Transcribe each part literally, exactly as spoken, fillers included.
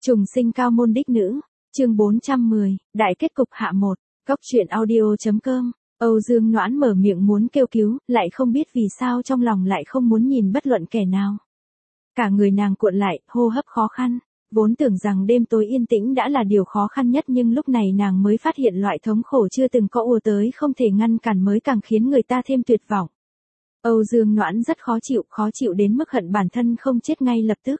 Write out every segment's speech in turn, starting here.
Trùng sinh cao môn đích nữ, chương bốn trăm mười, đại kết cục hạ một, góc truyện audio.com. Âu Dương Noãn mở miệng muốn kêu cứu, lại không biết vì sao trong lòng lại không muốn nhìn bất luận kẻ nào. Cả người nàng cuộn lại, hô hấp khó khăn, vốn tưởng rằng đêm tối yên tĩnh đã là điều khó khăn nhất nhưng lúc này nàng mới phát hiện loại thống khổ chưa từng có ùa tới không thể ngăn cản mới càng khiến người ta thêm tuyệt vọng. Âu Dương Noãn rất khó chịu, khó chịu đến mức hận bản thân không chết ngay lập tức.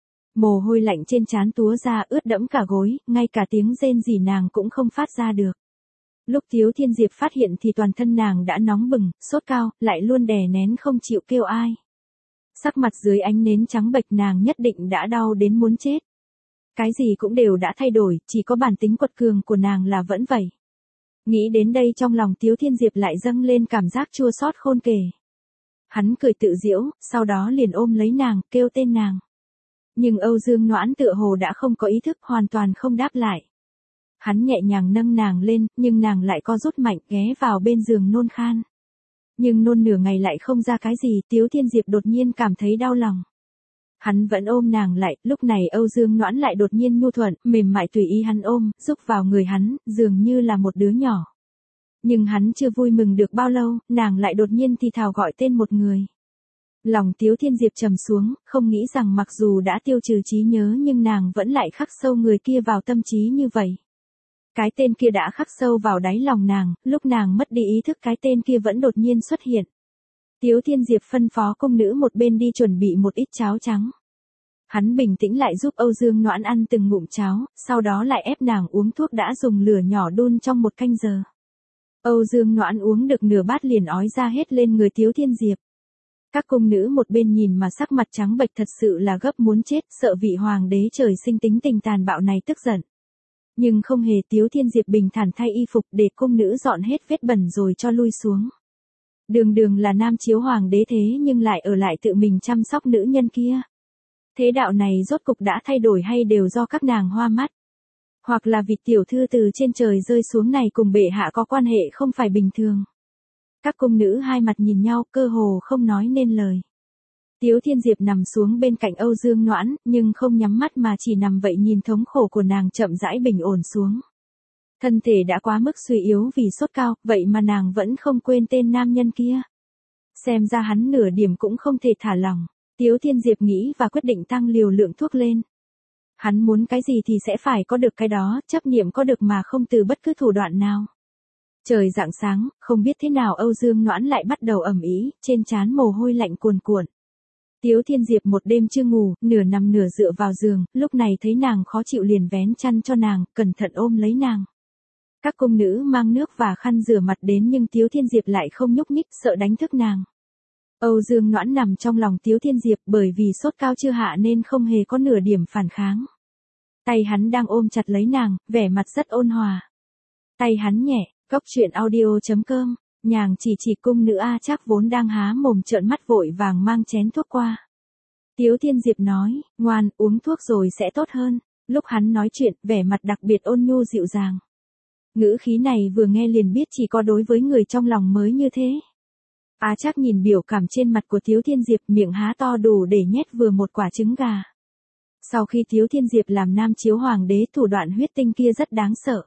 Mồ hôi lạnh trên trán túa ra ướt đẫm cả gối, ngay cả tiếng rên rỉ nàng cũng không phát ra được. Lúc Tiếu Thiên Diệp phát hiện thì toàn thân nàng đã nóng bừng, sốt cao, lại luôn đè nén không chịu kêu ai. Sắc mặt dưới ánh nến trắng bệch nàng nhất định đã đau đến muốn chết. Cái gì cũng đều đã thay đổi, chỉ có bản tính quật cường của nàng là vẫn vậy. Nghĩ đến đây trong lòng Tiếu Thiên Diệp lại dâng lên cảm giác chua xót khôn kể. Hắn cười tự giễu, sau đó liền ôm lấy nàng, kêu tên nàng. Nhưng Âu Dương Noãn tựa hồ đã không có ý thức, hoàn toàn không đáp lại. Hắn nhẹ nhàng nâng nàng lên, nhưng nàng lại co rút mạnh, ghé vào bên giường nôn khan. Nhưng nôn nửa ngày lại không ra cái gì, Tiếu Thiên Diệp đột nhiên cảm thấy đau lòng. Hắn vẫn ôm nàng lại, lúc này Âu Dương Noãn lại đột nhiên nhu thuận, mềm mại tùy ý hắn ôm, rúc vào người hắn, dường như là một đứa nhỏ. Nhưng hắn chưa vui mừng được bao lâu, nàng lại đột nhiên thì thào gọi tên một người. Lòng Tiếu Thiên Diệp trầm xuống, không nghĩ rằng mặc dù đã tiêu trừ trí nhớ nhưng nàng vẫn lại khắc sâu người kia vào tâm trí như vậy. Cái tên kia đã khắc sâu vào đáy lòng nàng, lúc nàng mất đi ý thức cái tên kia vẫn đột nhiên xuất hiện. Tiếu Thiên Diệp phân phó công nữ một bên đi chuẩn bị một ít cháo trắng. Hắn bình tĩnh lại giúp Âu Dương Noãn ăn từng ngụm cháo, sau đó lại ép nàng uống thuốc đã dùng lửa nhỏ đun trong một canh giờ. Âu Dương Noãn uống được nửa bát liền ói ra hết lên người Tiếu Thiên Diệp. Các cung nữ một bên nhìn mà sắc mặt trắng bệch thật sự là gấp muốn chết, sợ vị hoàng đế trời sinh tính tình tàn bạo này tức giận. Nhưng không hề, Tiếu Thiên Diệp bình thản thay y phục để cung nữ dọn hết vết bẩn rồi cho lui xuống. Đường đường là nam chiếu hoàng đế thế nhưng lại ở lại tự mình chăm sóc nữ nhân kia. Thế đạo này rốt cục đã thay đổi hay đều do các nàng hoa mắt? Hoặc là vì tiểu thư từ trên trời rơi xuống này cùng bệ hạ có quan hệ không phải bình thường? Các cung nữ hai mặt nhìn nhau cơ hồ không nói nên lời. Tiếu Thiên Diệp nằm xuống bên cạnh Âu Dương Noãn, nhưng không nhắm mắt mà chỉ nằm vậy nhìn thống khổ của nàng chậm rãi bình ổn xuống. Thân thể đã quá mức suy yếu vì sốt cao, vậy mà nàng vẫn không quên tên nam nhân kia. Xem ra hắn nửa điểm cũng không thể thả lỏng. Tiếu Thiên Diệp nghĩ và quyết định tăng liều lượng thuốc lên. Hắn muốn cái gì thì sẽ phải có được cái đó, chấp niệm có được mà không từ bất cứ thủ đoạn nào. Trời rạng sáng, không biết thế nào Âu Dương Noãn lại bắt đầu ẩm ý, trên trán mồ hôi lạnh cuồn cuộn. Tiếu Thiên Diệp một đêm chưa ngủ, nửa nằm nửa dựa vào giường, lúc này thấy nàng khó chịu liền vén chăn cho nàng, cẩn thận ôm lấy nàng. Các cung nữ mang nước và khăn rửa mặt đến nhưng Tiếu Thiên Diệp lại không nhúc nhích, sợ đánh thức nàng. Âu Dương Noãn nằm trong lòng Tiếu Thiên Diệp bởi vì sốt cao chưa hạ nên không hề có nửa điểm phản kháng. Tay hắn đang ôm chặt lấy nàng, vẻ mặt rất ôn hòa. Tay hắn nhẹ, góc truyện audio.com, nhàng chỉ chỉ cung nữ A Trác vốn đang há mồm trợn mắt vội vàng mang chén thuốc qua. Tiếu Thiên Diệp nói, ngoan, uống thuốc rồi sẽ tốt hơn. Lúc hắn nói chuyện, vẻ mặt đặc biệt ôn nhu dịu dàng. Ngữ khí này vừa nghe liền biết chỉ có đối với người trong lòng mới như thế. A Trác nhìn biểu cảm trên mặt của Tiếu Thiên Diệp, miệng há to đủ để nhét vừa một quả trứng gà. Sau khi Tiếu Thiên Diệp làm nam chiếu hoàng đế, thủ đoạn huyết tinh kia rất đáng sợ.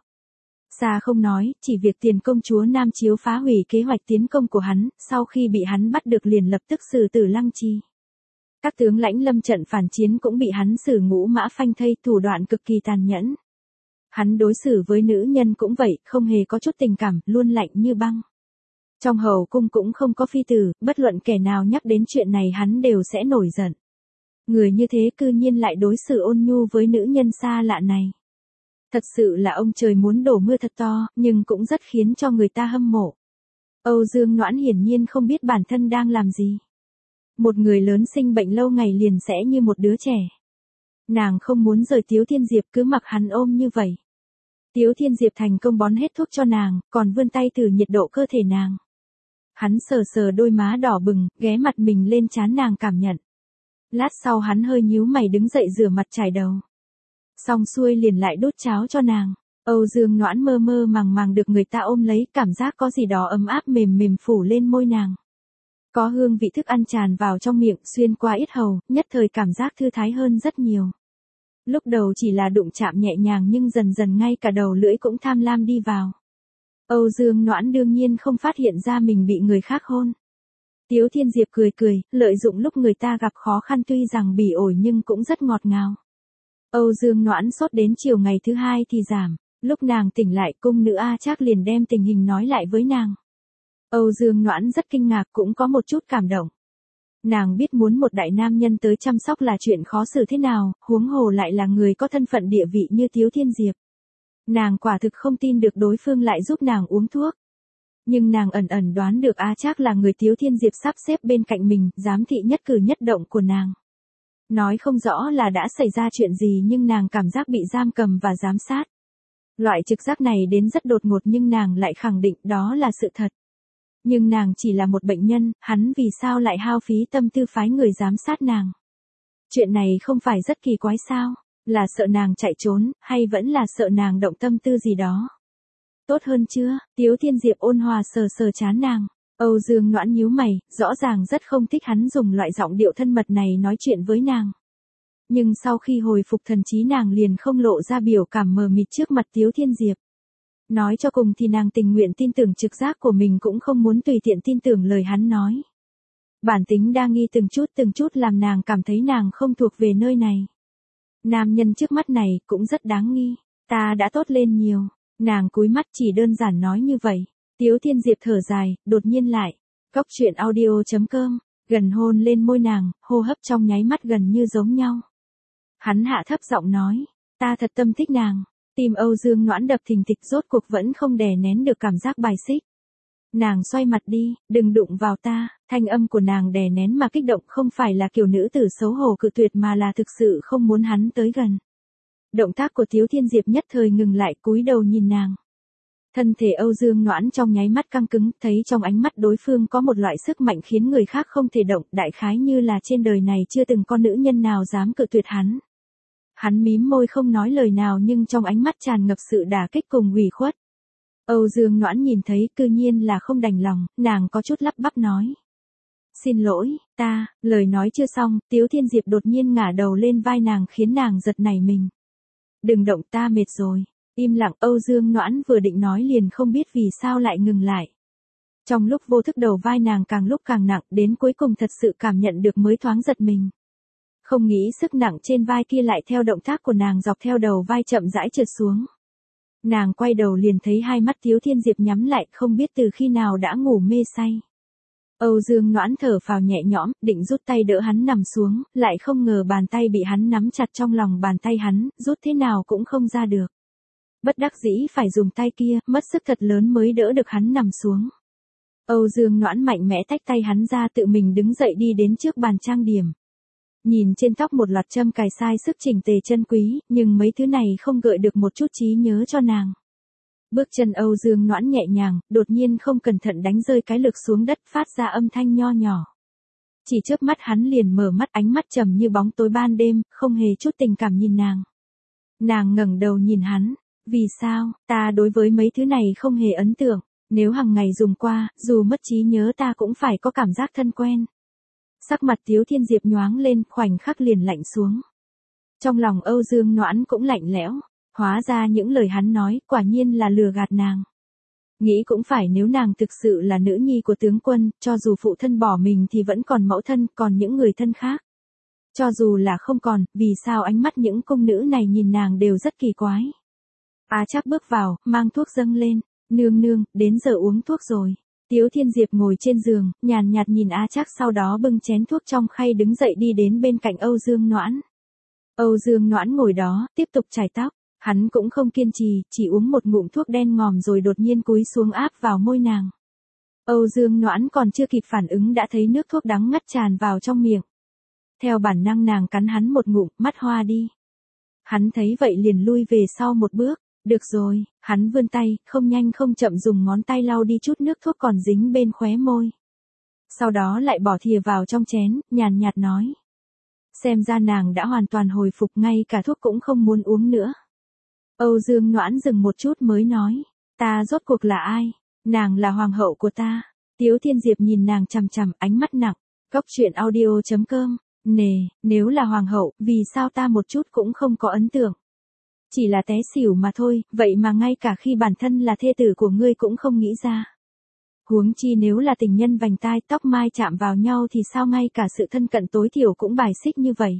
Xa không nói, chỉ việc tiền công chúa nam chiếu phá hủy kế hoạch tiến công của hắn, sau khi bị hắn bắt được liền lập tức xử tử lăng chi. Các tướng lãnh lâm trận phản chiến cũng bị hắn xử ngũ mã phanh thây, thủ đoạn cực kỳ tàn nhẫn. Hắn đối xử với nữ nhân cũng vậy, không hề có chút tình cảm, luôn lạnh như băng. Trong hầu cung cũng không có phi tử, bất luận kẻ nào nhắc đến chuyện này hắn đều sẽ nổi giận. Người như thế cư nhiên lại đối xử ôn nhu với nữ nhân xa lạ này. Thật sự là ông trời muốn đổ mưa thật to, nhưng cũng rất khiến cho người ta hâm mộ. Âu Dương Noãn hiển nhiên không biết bản thân đang làm gì. Một người lớn sinh bệnh lâu ngày liền sẽ như một đứa trẻ. Nàng không muốn rời Tiếu Thiên Diệp, cứ mặc hắn ôm như vậy. Tiếu Thiên Diệp thành công bón hết thuốc cho nàng, còn vươn tay thử nhiệt độ cơ thể nàng. Hắn sờ sờ đôi má đỏ bừng, ghé mặt mình lên trán nàng cảm nhận. Lát sau hắn hơi nhíu mày đứng dậy rửa mặt chải đầu. Xong xuôi liền lại đút cháo cho nàng. Âu Dương Noãn mơ mơ màng màng được người ta ôm lấy, cảm giác có gì đó ấm áp mềm mềm phủ lên môi nàng. Có hương vị thức ăn tràn vào trong miệng xuyên qua yết hầu, nhất thời cảm giác thư thái hơn rất nhiều. Lúc đầu chỉ là đụng chạm nhẹ nhàng nhưng dần dần ngay cả đầu lưỡi cũng tham lam đi vào. Âu Dương Noãn đương nhiên không phát hiện ra mình bị người khác hôn. Tiếu Thiên Diệp cười cười, lợi dụng lúc người ta gặp khó khăn tuy rằng bỉ ổi nhưng cũng rất ngọt ngào. Âu Dương Noãn sốt đến chiều ngày thứ hai thì giảm, lúc nàng tỉnh lại cung nữ A Trác liền đem tình hình nói lại với nàng. Âu Dương Noãn rất kinh ngạc cũng có một chút cảm động. Nàng biết muốn một đại nam nhân tới chăm sóc là chuyện khó xử thế nào, huống hồ lại là người có thân phận địa vị như Tiếu Thiên Diệp. Nàng quả thực không tin được đối phương lại giúp nàng uống thuốc. Nhưng nàng ẩn ẩn đoán được A Trác là người Tiếu Thiên Diệp sắp xếp bên cạnh mình, giám thị nhất cử nhất động của nàng. Nói không rõ là đã xảy ra chuyện gì nhưng nàng cảm giác bị giam cầm và giám sát. Loại trực giác này đến rất đột ngột nhưng nàng lại khẳng định đó là sự thật. Nhưng nàng chỉ là một bệnh nhân, hắn vì sao lại hao phí tâm tư phái người giám sát nàng? Chuyện này không phải rất kỳ quái sao? Là sợ nàng chạy trốn, hay vẫn là sợ nàng động tâm tư gì đó? Tốt hơn chưa? Tiếu Thiên Diệp ôn hòa sờ sờ trán nàng. Âu Dương Noãn nhíu mày, rõ ràng rất không thích hắn dùng loại giọng điệu thân mật này nói chuyện với nàng. Nhưng sau khi hồi phục thần trí nàng liền không lộ ra biểu cảm mờ mịt trước mặt Tiếu Thiên Diệp. Nói cho cùng thì nàng tình nguyện tin tưởng trực giác của mình cũng không muốn tùy tiện tin tưởng lời hắn nói. Bản tính đa nghi từng chút từng chút làm nàng cảm thấy nàng không thuộc về nơi này. Nam nhân trước mắt này cũng rất đáng nghi, ta đã tốt lên nhiều. Nàng cúi mắt chỉ đơn giản nói như vậy. Tiếu Thiên Diệp thở dài, đột nhiên lại. Cóc truyện audio chấm com, gần hôn lên môi nàng, hô hấp trong nháy mắt gần như giống nhau. Hắn hạ thấp giọng nói, ta thật tâm thích nàng. Tim Âu Dương Noãn đập thình thịch rốt cuộc vẫn không đè nén được cảm giác bài xích. Nàng xoay mặt đi, đừng đụng vào ta, thanh âm của nàng đè nén mà kích động không phải là kiểu nữ tử xấu hổ cự tuyệt mà là thực sự không muốn hắn tới gần. Động tác của Tiếu Thiên Diệp nhất thời ngừng lại cúi đầu nhìn nàng. Thân thể Âu Dương Noãn trong nháy mắt căng cứng, thấy trong ánh mắt đối phương có một loại sức mạnh khiến người khác không thể động, đại khái như là trên đời này chưa từng có nữ nhân nào dám cự tuyệt hắn. Hắn mím môi không nói lời nào nhưng trong ánh mắt tràn ngập sự đả kích cùng ủy khuất. Âu Dương Noãn nhìn thấy cư nhiên là không đành lòng, nàng có chút lắp bắp nói. Xin lỗi, ta, lời nói chưa xong, Tiếu Thiên Diệp đột nhiên ngả đầu lên vai nàng khiến nàng giật nảy mình. Đừng động, ta mệt rồi. Im lặng. Âu Dương Noãn vừa định nói liền không biết vì sao lại ngừng lại. Trong lúc vô thức đầu vai nàng càng lúc càng nặng đến cuối cùng thật sự cảm nhận được mới thoáng giật mình. Không nghĩ sức nặng trên vai kia lại theo động tác của nàng dọc theo đầu vai chậm rãi trượt xuống. Nàng quay đầu liền thấy hai mắt Tiếu Thiên Diệp nhắm lại không biết từ khi nào đã ngủ mê say. Âu Dương Noãn thở phào nhẹ nhõm, định rút tay đỡ hắn nằm xuống, lại không ngờ bàn tay bị hắn nắm chặt trong lòng bàn tay hắn, rút thế nào cũng không ra được. Bất đắc dĩ phải dùng tay kia, mất sức thật lớn mới đỡ được hắn nằm xuống. Âu Dương Noãn mạnh mẽ tách tay hắn ra tự mình đứng dậy đi đến trước bàn trang điểm. Nhìn trên tóc một loạt châm cài sai sức chỉnh tề chân quý, nhưng mấy thứ này không gợi được một chút trí nhớ cho nàng. Bước chân Âu Dương Noãn nhẹ nhàng, đột nhiên không cẩn thận đánh rơi cái lược xuống đất phát ra âm thanh nho nhỏ. Chỉ chớp mắt hắn liền mở mắt, ánh mắt trầm như bóng tối ban đêm, không hề chút tình cảm nhìn nàng. Nàng ngẩng đầu nhìn hắn, vì sao, ta đối với mấy thứ này không hề ấn tượng, nếu hàng ngày dùng qua, dù mất trí nhớ ta cũng phải có cảm giác thân quen. Sắc mặt Tiếu Thiên Diệp nhoáng lên, khoảnh khắc liền lạnh xuống. Trong lòng Âu Dương Noãn cũng lạnh lẽo, hóa ra những lời hắn nói quả nhiên là lừa gạt nàng. Nghĩ cũng phải, nếu nàng thực sự là nữ nhi của tướng quân, cho dù phụ thân bỏ mình thì vẫn còn mẫu thân, còn những người thân khác. Cho dù là không còn, vì sao ánh mắt những cung nữ này nhìn nàng đều rất kỳ quái. A Trác bước vào, mang thuốc dâng lên, nương nương, đến giờ uống thuốc rồi. Tiếu Thiên Diệp ngồi trên giường, nhàn nhạt nhìn A Trác sau đó bưng chén thuốc trong khay đứng dậy đi đến bên cạnh Âu Dương Noãn. Âu Dương Noãn ngồi đó, tiếp tục chải tóc, hắn cũng không kiên trì, chỉ uống một ngụm thuốc đen ngòm rồi đột nhiên cúi xuống áp vào môi nàng. Âu Dương Noãn còn chưa kịp phản ứng đã thấy nước thuốc đắng ngắt tràn vào trong miệng. Theo bản năng nàng cắn hắn một ngụm, mắt hoa đi. Hắn thấy vậy liền lui về sau một bước. Được rồi, hắn vươn tay, không nhanh không chậm dùng ngón tay lau đi chút nước thuốc còn dính bên khóe môi. Sau đó lại bỏ thìa vào trong chén, nhàn nhạt nói. Xem ra nàng đã hoàn toàn hồi phục, ngay cả thuốc cũng không muốn uống nữa. Âu Dương Noãn dừng một chút mới nói. Ta rốt cuộc là ai? Nàng là hoàng hậu của ta. Tiếu Thiên Diệp nhìn nàng chằm chằm, ánh mắt nặng. Cóc truyện audio chấm com Nề, nếu là hoàng hậu, vì sao ta một chút cũng không có ấn tượng. Chỉ là té xỉu mà thôi, vậy mà ngay cả khi bản thân là thê tử của ngươi cũng không nghĩ ra. Huống chi nếu là tình nhân vành tai tóc mai chạm vào nhau thì sao ngay cả sự thân cận tối thiểu cũng bài xích như vậy.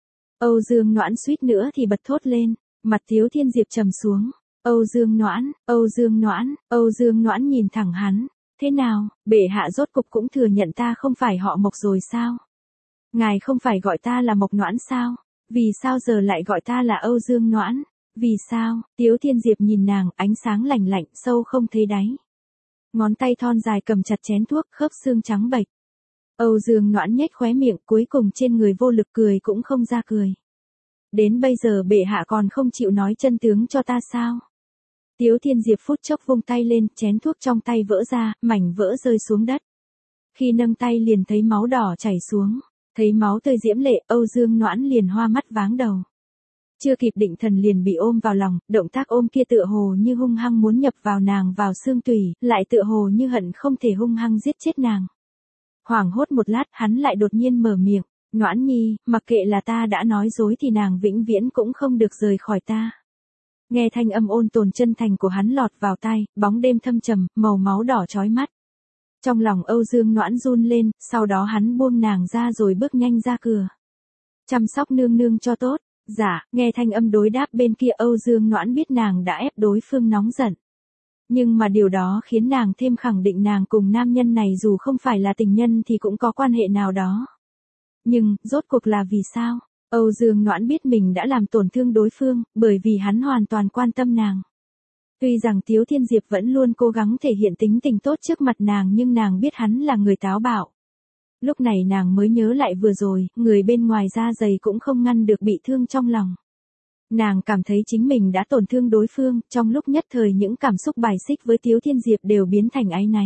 Âu Dương Noãn suýt nữa thì bật thốt lên, mặt Tiếu Thiên Diệp trầm xuống. Âu Dương Noãn, Âu Dương Noãn, Âu Dương Noãn nhìn thẳng hắn. Thế nào, bệ hạ rốt cục cũng thừa nhận ta không phải họ Mộc rồi sao? Ngài không phải gọi ta là Mộc Noãn sao? Vì sao giờ lại gọi ta là Âu Dương Noãn? Vì sao? Tiếu Thiên Diệp nhìn nàng, ánh sáng lạnh lạnh, sâu không thấy đáy. Ngón tay thon dài cầm chặt chén thuốc, khớp xương trắng bệch. Âu Dương Noãn nhếch khóe miệng, cuối cùng trên người vô lực cười cũng không ra cười. Đến bây giờ bệ hạ còn không chịu nói chân tướng cho ta sao? Tiếu Thiên Diệp phút chốc vung tay lên, chén thuốc trong tay vỡ ra, mảnh vỡ rơi xuống đất. Khi nâng tay liền thấy máu đỏ chảy xuống, thấy máu tươi diễm lệ, Âu Dương Noãn liền hoa mắt váng đầu. Chưa kịp định thần liền bị ôm vào lòng, động tác ôm kia tựa hồ như hung hăng muốn nhập vào nàng vào xương tủy, lại tựa hồ như hận không thể hung hăng giết chết nàng. Hoảng hốt một lát, hắn lại đột nhiên mở miệng, Noãn nhi, mặc kệ là ta đã nói dối thì nàng vĩnh viễn cũng không được rời khỏi ta. Nghe thanh âm ôn tồn chân thành của hắn lọt vào tai, bóng đêm thâm trầm, màu máu đỏ chói mắt. Trong lòng Âu Dương Noãn run lên, sau đó hắn buông nàng ra rồi bước nhanh ra cửa. Chăm sóc nương nương cho tốt. Dạ, nghe thanh âm đối đáp bên kia Âu Dương Noãn biết nàng đã ép đối phương nóng giận. Nhưng mà điều đó khiến nàng thêm khẳng định nàng cùng nam nhân này dù không phải là tình nhân thì cũng có quan hệ nào đó. Nhưng, rốt cuộc là vì sao? Âu Dương Noãn biết mình đã làm tổn thương đối phương, bởi vì hắn hoàn toàn quan tâm nàng. Tuy rằng Tiếu Thiên Diệp vẫn luôn cố gắng thể hiện tính tình tốt trước mặt nàng nhưng nàng biết hắn là người táo bạo. Lúc này nàng mới nhớ lại vừa rồi, người bên ngoài da dày cũng không ngăn được bị thương trong lòng. Nàng cảm thấy chính mình đã tổn thương đối phương, trong lúc nhất thời những cảm xúc bài xích với Tiếu Thiên Diệp đều biến thành áy náy.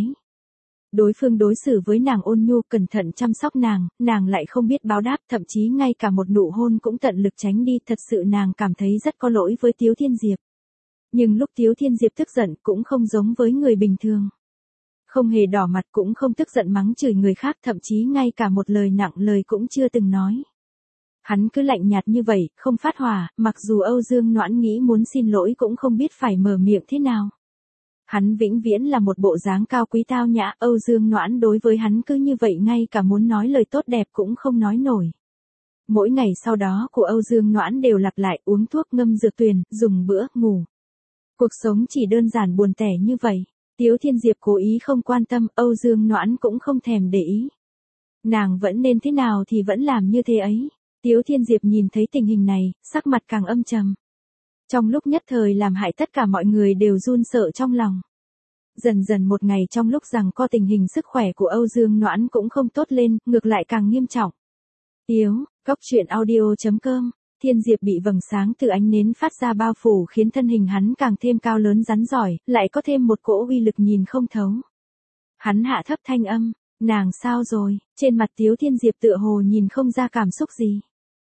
Đối phương đối xử với nàng ôn nhu cẩn thận chăm sóc nàng, nàng lại không biết báo đáp, thậm chí ngay cả một nụ hôn cũng tận lực tránh đi, thật sự nàng cảm thấy rất có lỗi với Tiếu Thiên Diệp. Nhưng lúc Tiếu Thiên Diệp tức giận cũng không giống với người bình thường. Không hề đỏ mặt cũng không tức giận mắng chửi người khác, thậm chí ngay cả một lời nặng lời cũng chưa từng nói. Hắn cứ lạnh nhạt như vậy, không phát hỏa, mặc dù Âu Dương Noãn nghĩ muốn xin lỗi cũng không biết phải mở miệng thế nào. Hắn vĩnh viễn là một bộ dáng cao quý tao nhã, Âu Dương Noãn đối với hắn cứ như vậy ngay cả muốn nói lời tốt đẹp cũng không nói nổi. Mỗi ngày sau đó của Âu Dương Noãn đều lặp lại uống thuốc ngâm dược tuyền, dùng bữa, ngủ. Cuộc sống chỉ đơn giản buồn tẻ như vậy. Tiếu Thiên Diệp cố ý không quan tâm, Âu Dương Noãn cũng không thèm để ý. Nàng vẫn nên thế nào thì vẫn làm như thế ấy. Tiếu Thiên Diệp nhìn thấy tình hình này, sắc mặt càng âm trầm. Trong lúc nhất thời làm hại tất cả mọi người đều run sợ trong lòng. Dần dần một ngày trong lúc rằng co tình hình sức khỏe của Âu Dương Noãn cũng không tốt lên, ngược lại càng nghiêm trọng. Tiếu, góc truyện audio chấm com. Thiên Diệp bị vầng sáng từ ánh nến phát ra bao phủ khiến thân hình hắn càng thêm cao lớn rắn giỏi, lại có thêm một cỗ uy lực nhìn không thấu. Hắn hạ thấp thanh âm, nàng sao rồi, trên mặt Tiếu Thiên Diệp tựa hồ nhìn không ra cảm xúc gì.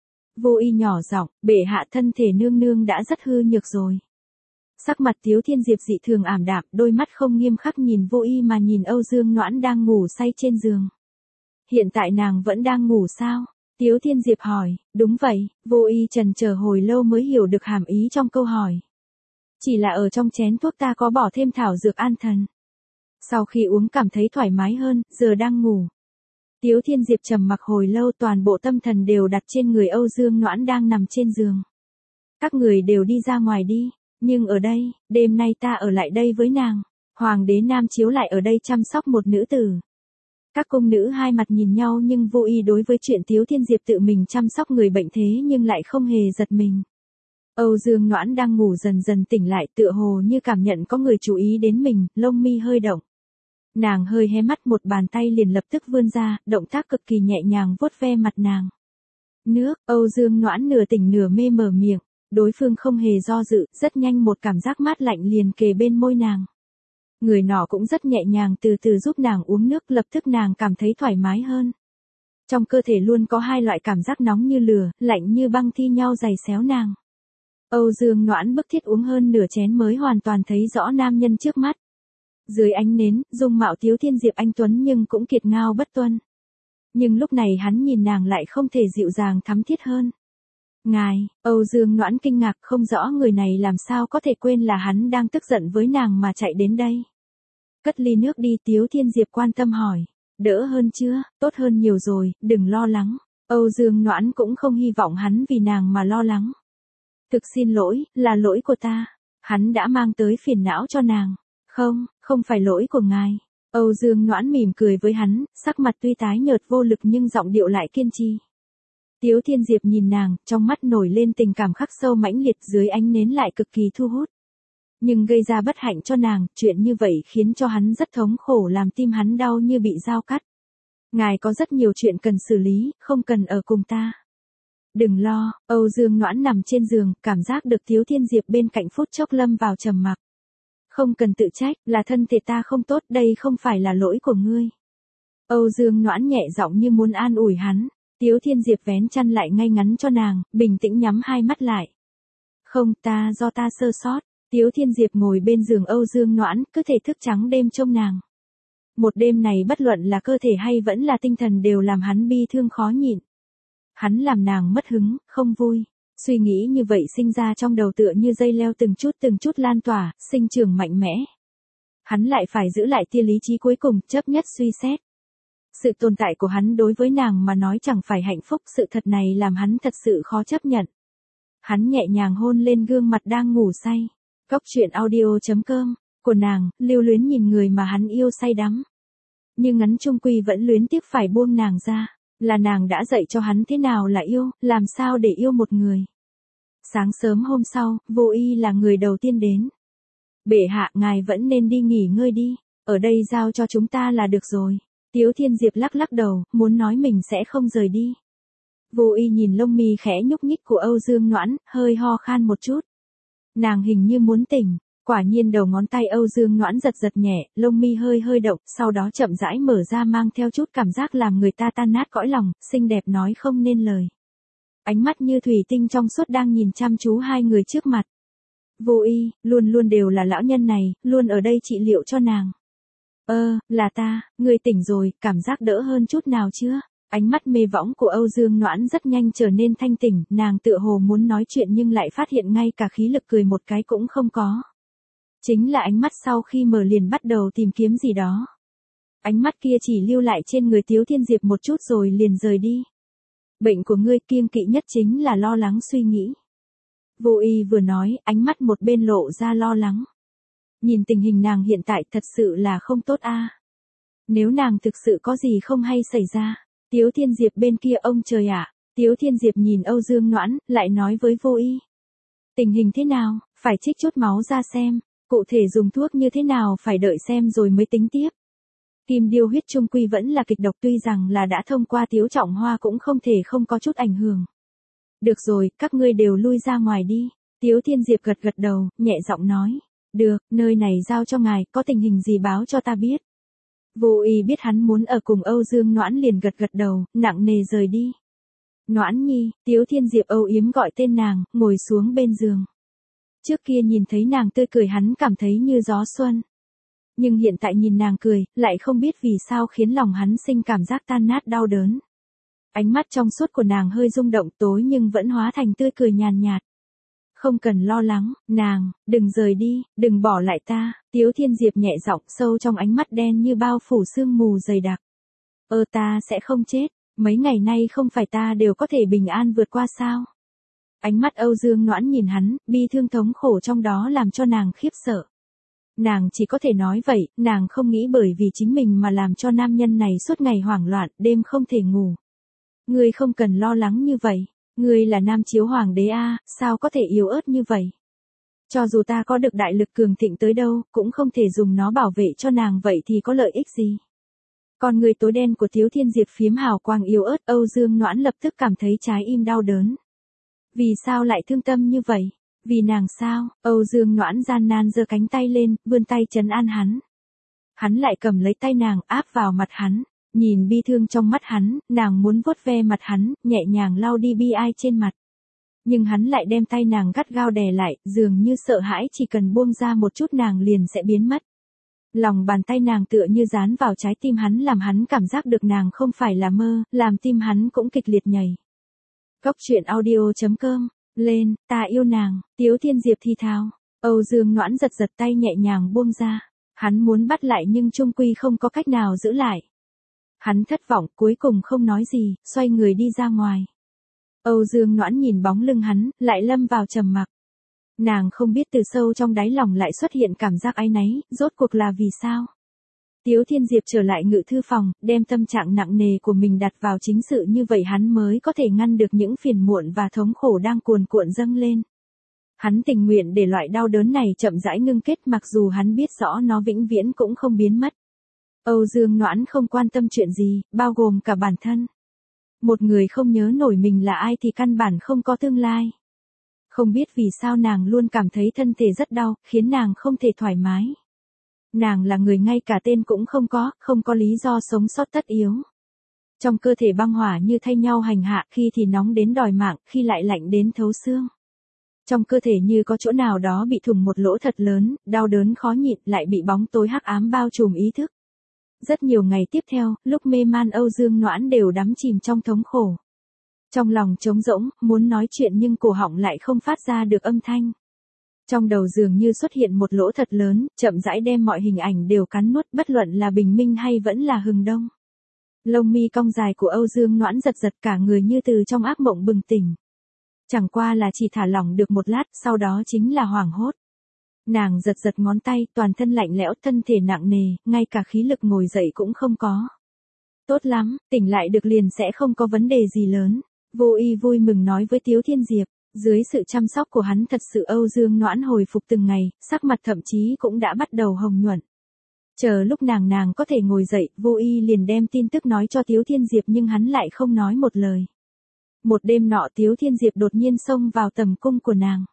Vô Y nhỏ giọng, bệ hạ thân thể nương nương đã rất hư nhược rồi. Sắc mặt Tiếu Thiên Diệp dị thường ảm đạm, đôi mắt không nghiêm khắc nhìn Vô Y mà nhìn Âu Dương Noãn đang ngủ say trên giường. Hiện tại nàng vẫn đang ngủ sao? Tiếu Thiên Diệp hỏi, đúng vậy, Vô Y trần chờ hồi lâu mới hiểu được hàm ý trong câu hỏi. Chỉ là ở trong chén thuốc ta có bỏ thêm thảo dược an thần. Sau khi uống cảm thấy thoải mái hơn, giờ đang ngủ. Tiếu Thiên Diệp trầm mặc hồi lâu, toàn bộ tâm thần đều đặt trên người Âu Dương Noãn đang nằm trên giường. Các người đều đi ra ngoài đi, nhưng ở đây, đêm nay ta ở lại đây với nàng. Hoàng đế Nam Chiếu lại ở đây chăm sóc một nữ tử. Các cung nữ hai mặt nhìn nhau nhưng Vô Y đối với chuyện Tiếu Thiên Diệp tự mình chăm sóc người bệnh thế nhưng lại không hề giật mình. Âu Dương Noãn đang ngủ dần dần tỉnh lại, tựa hồ như cảm nhận có người chú ý đến mình, lông mi hơi động. Nàng hơi hé mắt, một bàn tay liền lập tức vươn ra, động tác cực kỳ nhẹ nhàng vuốt ve mặt nàng. Nước, Âu Dương Noãn nửa tỉnh nửa mê mở miệng, đối phương không hề do dự, rất nhanh một cảm giác mát lạnh liền kề bên môi nàng. Người nọ cũng rất nhẹ nhàng từ từ giúp nàng uống nước, lập tức nàng cảm thấy thoải mái hơn. Trong cơ thể luôn có hai loại cảm giác nóng như lửa, lạnh như băng thi nhau giày xéo nàng. Âu Dương Noãn bức thiết uống hơn nửa chén mới hoàn toàn thấy rõ nam nhân trước mắt. Dưới ánh nến, dung mạo Tiếu Thiên Diệp anh tuấn nhưng cũng kiệt ngao bất tuân. Nhưng lúc này hắn nhìn nàng lại không thể dịu dàng thắm thiết hơn. Ngài, Âu Dương Noãn kinh ngạc không rõ người này làm sao có thể quên là hắn đang tức giận với nàng mà chạy đến đây. Cất ly nước đi, Tiếu Thiên Diệp quan tâm hỏi. Đỡ hơn chưa, tốt hơn nhiều rồi, đừng lo lắng. Âu Dương Noãn cũng không hy vọng hắn vì nàng mà lo lắng. Thực xin lỗi, là lỗi của ta. Hắn đã mang tới phiền não cho nàng. Không, không phải lỗi của ngài. Âu Dương Noãn mỉm cười với hắn, sắc mặt tuy tái nhợt vô lực nhưng giọng điệu lại kiên trì. Tiếu Thiên Diệp nhìn nàng, trong mắt nổi lên tình cảm khắc sâu mãnh liệt, dưới ánh nến lại cực kỳ thu hút. Nhưng gây ra bất hạnh cho nàng, chuyện như vậy khiến cho hắn rất thống khổ, làm tim hắn đau như bị dao cắt. Ngài có rất nhiều chuyện cần xử lý, không cần ở cùng ta. Đừng lo, Âu Dương Noãn nằm trên giường, cảm giác được Tiếu Thiên Diệp bên cạnh phút chốc lâm vào trầm mặc. Không cần tự trách, là thân thể ta không tốt, đây không phải là lỗi của ngươi. Âu Dương Noãn nhẹ giọng như muốn an ủi hắn. Tiếu Thiên Diệp vén chăn lại ngay ngắn cho nàng, bình tĩnh nhắm hai mắt lại. Không, ta do ta sơ sót. Tiếu Thiên Diệp ngồi bên giường Âu Dương Noãn, cứ thể thức trắng đêm trông nàng. Một đêm này bất luận là cơ thể hay vẫn là tinh thần đều làm hắn bi thương khó nhịn. Hắn làm nàng mất hứng, không vui. Suy nghĩ như vậy sinh ra trong đầu tựa như dây leo từng chút từng chút lan tỏa, sinh trưởng mạnh mẽ. Hắn lại phải giữ lại tia lý trí cuối cùng, chấp nhất suy xét. Sự tồn tại của hắn đối với nàng mà nói chẳng phải hạnh phúc, sự thật này làm hắn thật sự khó chấp nhận. Hắn nhẹ nhàng hôn lên gương mặt đang ngủ say. Cóc truyện audio chấm com của nàng, lưu luyến nhìn người mà hắn yêu say đắm. Nhưng hắn chung quy vẫn luyến tiếc phải buông nàng ra. Là nàng đã dạy cho hắn thế nào là yêu, làm sao để yêu một người. Sáng sớm hôm sau, Vô Y là người đầu tiên đến. Bệ hạ, ngài vẫn nên đi nghỉ ngơi đi, ở đây giao cho chúng ta là được rồi. Tiếu Thiên Diệp lắc lắc đầu, muốn nói mình sẽ không rời đi. Vô Y nhìn lông mi khẽ nhúc nhích của Âu Dương Noãn, hơi ho khan một chút. Nàng hình như muốn tỉnh, quả nhiên đầu ngón tay Âu Dương Noãn giật giật nhẹ, lông mi hơi hơi động, sau đó chậm rãi mở ra mang theo chút cảm giác làm người ta tan nát cõi lòng, xinh đẹp nói không nên lời. Ánh mắt như thủy tinh trong suốt đang nhìn chăm chú hai người trước mặt. Vô Y, luôn luôn đều là lão nhân này, luôn ở đây trị liệu cho nàng. Ơ, là ta, người tỉnh rồi, cảm giác đỡ hơn chút nào chưa? Ánh mắt mê võng của Âu Dương Noãn rất nhanh trở nên thanh tỉnh, nàng tựa hồ muốn nói chuyện nhưng lại phát hiện ngay cả khí lực cười một cái cũng không có. Chính là ánh mắt sau khi mở liền bắt đầu tìm kiếm gì đó. Ánh mắt kia chỉ lưu lại trên người Tiếu Thiên Diệp một chút rồi liền rời đi. Bệnh của ngươi kiêng kỵ nhất chính là lo lắng suy nghĩ. Vô Y vừa nói, ánh mắt một bên lộ ra lo lắng. Nhìn tình hình nàng hiện tại thật sự là không tốt a. Nếu nàng thực sự có gì không hay xảy ra. Tiếu Thiên Diệp bên kia ông trời ạ. Tiếu Thiên Diệp nhìn Âu Dương Noãn, lại nói với Vô Y. Tình hình thế nào, phải trích chút máu ra xem, cụ thể dùng thuốc như thế nào phải đợi xem rồi mới tính tiếp. Kim điêu huyết trung quy vẫn là kịch độc, tuy rằng là đã thông qua Tiếu Trọng Hoa cũng không thể không có chút ảnh hưởng. Được rồi, các ngươi đều lui ra ngoài đi. Tiếu Thiên Diệp gật gật đầu, nhẹ giọng nói. Được, nơi này giao cho ngài, có tình hình gì báo cho ta biết. Vô Y biết hắn muốn ở cùng Âu Dương Noãn liền gật gật đầu, nặng nề rời đi. Noãn nhi, Tiếu Thiên Diệp âu yếm gọi tên nàng, ngồi xuống bên giường. Trước kia nhìn thấy nàng tươi cười hắn cảm thấy như gió xuân. Nhưng hiện tại nhìn nàng cười, lại không biết vì sao khiến lòng hắn sinh cảm giác tan nát đau đớn. Ánh mắt trong suốt của nàng hơi rung động tối nhưng vẫn hóa thành tươi cười nhàn nhạt. Không cần lo lắng, nàng, đừng rời đi, đừng bỏ lại ta. Tiếu Thiên Diệp nhẹ giọng, sâu trong ánh mắt đen như bao phủ sương mù dày đặc. Ơ ta sẽ không chết, mấy ngày nay không phải ta đều có thể bình an vượt qua sao? Ánh mắt Âu Dương Noãn nhìn hắn, bi thương thống khổ trong đó làm cho nàng khiếp sợ. Nàng chỉ có thể nói vậy, nàng không nghĩ bởi vì chính mình mà làm cho nam nhân này suốt ngày hoảng loạn, đêm không thể ngủ. Ngươi không cần lo lắng như vậy. Ngươi là nam chiếu hoàng đế a, sao có thể yếu ớt như vậy? Cho dù ta có được đại lực cường thịnh tới đâu, cũng không thể dùng nó bảo vệ cho nàng vậy thì có lợi ích gì? Còn người tối đen của Tiếu Thiên Diệp phiếm hào quang yếu ớt, Âu Dương Noãn lập tức cảm thấy trái im đau đớn. Vì sao lại thương tâm như vậy? Vì nàng sao? Âu Dương Noãn gian nan giơ cánh tay lên, vươn tay trấn an hắn. Hắn lại cầm lấy tay nàng áp vào mặt hắn. Nhìn bi thương trong mắt hắn, nàng muốn vuốt ve mặt hắn, nhẹ nhàng lau đi bi ai trên mặt. Nhưng hắn lại đem tay nàng gắt gao đè lại, dường như sợ hãi chỉ cần buông ra một chút nàng liền sẽ biến mất. Lòng bàn tay nàng tựa như dán vào trái tim hắn làm hắn cảm giác được nàng không phải là mơ, làm tim hắn cũng kịch liệt nhảy. Cốc truyện audio chấm com, lên, ta yêu nàng, Tiếu Thiên Diệp thi thào. Âu Dương Noãn giật giật tay nhẹ nhàng buông ra. Hắn muốn bắt lại nhưng chung quy không có cách nào giữ lại. Hắn thất vọng cuối cùng không nói gì, xoay người đi ra ngoài. Âu Dương Noãn nhìn bóng lưng hắn, lại lâm vào trầm mặc. Nàng không biết từ sâu trong đáy lòng lại xuất hiện cảm giác áy náy, rốt cuộc là vì sao. Tiếu Thiên Diệp trở lại ngự thư phòng, đem tâm trạng nặng nề của mình đặt vào chính sự như vậy hắn mới có thể ngăn được những phiền muộn và thống khổ đang cuồn cuộn dâng lên. Hắn tình nguyện để loại đau đớn này chậm rãi ngưng kết mặc dù hắn biết rõ nó vĩnh viễn cũng không biến mất. Âu Dương Noãn không quan tâm chuyện gì, bao gồm cả bản thân. Một người không nhớ nổi mình là ai thì căn bản không có tương lai. Không biết vì sao nàng luôn cảm thấy thân thể rất đau, khiến nàng không thể thoải mái. Nàng là người ngay cả tên cũng không có, không có lý do sống sót tất yếu. Trong cơ thể băng hỏa như thay nhau hành hạ, khi thì nóng đến đòi mạng, khi lại lạnh đến thấu xương. Trong cơ thể như có chỗ nào đó bị thủng một lỗ thật lớn, đau đớn khó nhịn lại bị bóng tối hắc ám bao trùm ý thức. Rất nhiều ngày tiếp theo, lúc mê man Âu Dương Noãn đều đắm chìm trong thống khổ. Trong lòng trống rỗng, muốn nói chuyện nhưng cổ họng lại không phát ra được âm thanh. Trong đầu dường như xuất hiện một lỗ thật lớn, chậm rãi đem mọi hình ảnh đều cắn nuốt bất luận là bình minh hay vẫn là hừng đông. Lông mi cong dài của Âu Dương Noãn giật giật cả người như từ trong ác mộng bừng tỉnh. Chẳng qua là chỉ thả lỏng được một lát, sau đó chính là hoảng hốt. Nàng giật giật ngón tay, toàn thân lạnh lẽo, thân thể nặng nề, ngay cả khí lực ngồi dậy cũng không có. Tốt lắm, tỉnh lại được liền sẽ không có vấn đề gì lớn. Vô Y vui mừng nói với Tiếu Thiên Diệp, dưới sự chăm sóc của hắn thật sự Âu Dương Noãn hồi phục từng ngày, sắc mặt thậm chí cũng đã bắt đầu hồng nhuận. Chờ lúc nàng nàng có thể ngồi dậy, Vô Y liền đem tin tức nói cho Tiếu Thiên Diệp nhưng hắn lại không nói một lời. Một đêm nọ Tiếu Thiên Diệp đột nhiên xông vào tầm cung của nàng.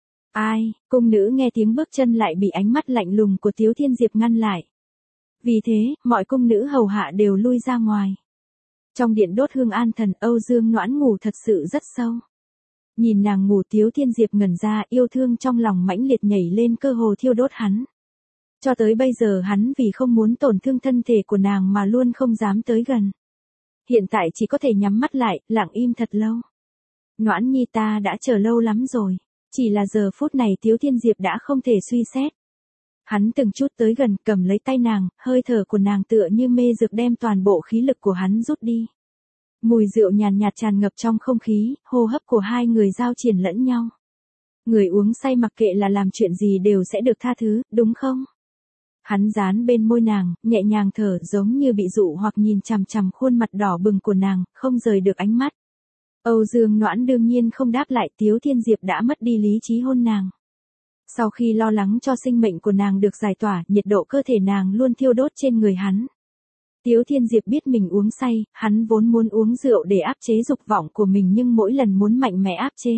Ai, cung nữ nghe tiếng bước chân lại bị ánh mắt lạnh lùng của Tiếu Thiên Diệp ngăn lại. Vì thế, mọi cung nữ hầu hạ đều lui ra ngoài. Trong điện đốt hương an thần, Âu Dương Noãn ngủ thật sự rất sâu. Nhìn nàng ngủ Tiếu Thiên Diệp ngẩn ra, yêu thương trong lòng mãnh liệt nhảy lên cơ hồ thiêu đốt hắn. Cho tới bây giờ hắn vì không muốn tổn thương thân thể của nàng mà luôn không dám tới gần. Hiện tại chỉ có thể nhắm mắt lại, lặng im thật lâu. Noãn nhi ta đã chờ lâu lắm rồi. Chỉ là giờ phút này Tiếu Thiên Diệp đã không thể suy xét. Hắn từng chút tới gần, cầm lấy tay nàng, hơi thở của nàng tựa như mê dược đem toàn bộ khí lực của hắn rút đi. Mùi rượu nhàn nhạt tràn ngập trong không khí, hô hấp của hai người giao triển lẫn nhau. Người uống say mặc kệ là làm chuyện gì đều sẽ được tha thứ, đúng không? Hắn dán bên môi nàng, nhẹ nhàng thở giống như bị dụ hoặc nhìn chằm chằm khuôn mặt đỏ bừng của nàng, không rời được ánh mắt. Âu Dương Noãn đương nhiên không đáp lại, Tiếu Thiên Diệp đã mất đi lý trí hôn nàng. Sau khi lo lắng cho sinh mệnh của nàng được giải tỏa, nhiệt độ cơ thể nàng luôn thiêu đốt trên người hắn. Tiếu Thiên Diệp biết mình uống say, hắn vốn muốn uống rượu để áp chế dục vọng của mình nhưng mỗi lần muốn mạnh mẽ áp chế.